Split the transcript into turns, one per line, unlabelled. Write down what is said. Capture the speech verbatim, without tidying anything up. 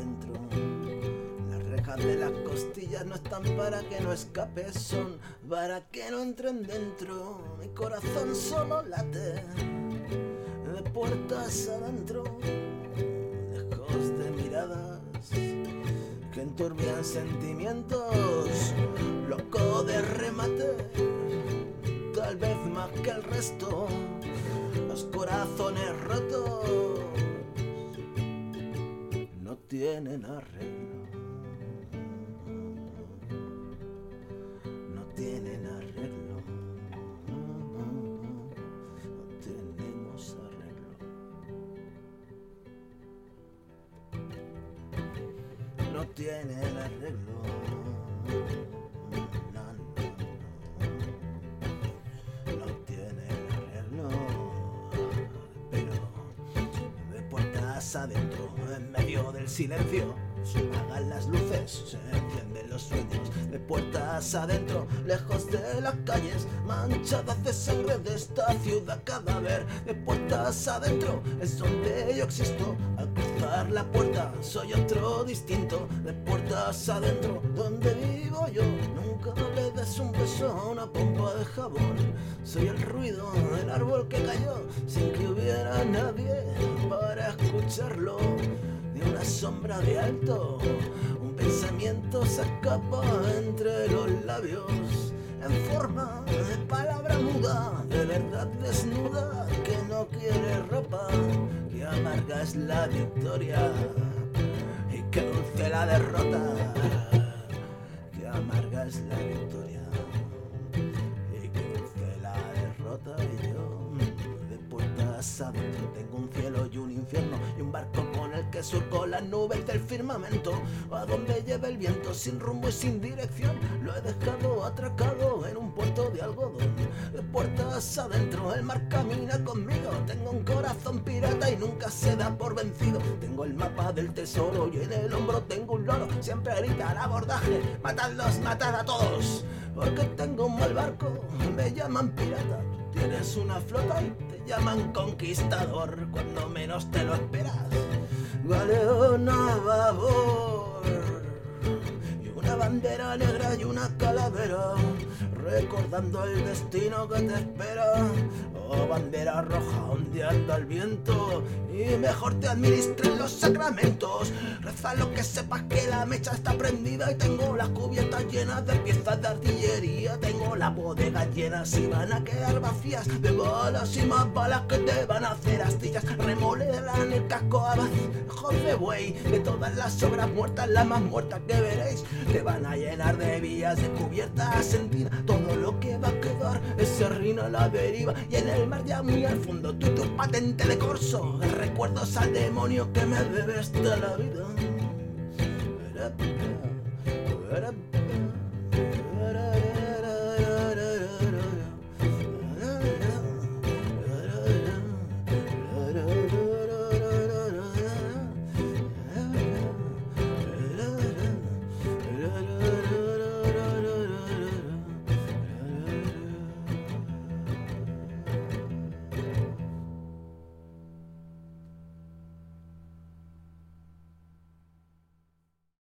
dentro. Las rejas de las costillas no están para que no escapes, son para que no entren dentro. Mi corazón solo late de puertas adentro, lejos de miradas que enturbian sentimientos, loco de remate, tal vez más que el resto, los corazones rotos no tienen arreglo, no tienen arreglo, no tenemos arreglo, no tienen arreglo. Adentro, en medio del silencio, se apagan las luces, se encienden los sueños. De puertas adentro, lejos de las calles manchadas de sangre de esta ciudad cadáver. De puertas adentro es donde yo existo. Al cruzar la puerta soy otro distinto. De puertas adentro, donde vivo yo. Nunca le des un beso a una pompa de jabón. Soy el ruido del árbol que cayó sin que hubiera nadie para escucharlo. De una sombra de alto, un pensamiento se escapa entre los labios en forma de palabra muda, de verdad desnuda que no quiere ropa. Que amarga es la victoria y que dulce la derrota. Que amarga es la victoria y que dulce la derrota. Y yo de puertas adentro tengo un cielo y un infierno y un barco con el que surco las nubes del firmamento. A donde lleva el viento sin rumbo y sin dirección, lo he dejado atracado en un puerto de algodón. De puertas adentro el mar camina conmigo. Tengo un corazón pirata y nunca se da por vencido. Tengo el mapa del tesoro y en el hombro tengo un loro. Siempre grita al abordaje: matadlos, matad a todos. Porque tengo un mal barco, me llaman pirata. Tú tienes una flota y te llaman conquistador cuando menos te lo esperas. Galeón a babor y una bandera negra y una calavera, recordando el destino que te espera. Oh, bandera roja ondeando al viento, y mejor te administren los sacramentos. Reza lo que sepas que la mecha está prendida y tengo las cubiertas llenas de piezas de artillería. Tengo las bodegas llenas y van a quedar vacías de balas y más balas que te van a hacer astillas. Remodelan el casco a bajos de buey, de todas las obras muertas, la más muerta que veréis. Te van a llenar de vías de cubierta sentida. Todo lo que va a quedar es serrín a la deriva, y en el mar ya muy al fondo tú tu patente de corso. Recuerdos al demonio que me debe hasta la vida.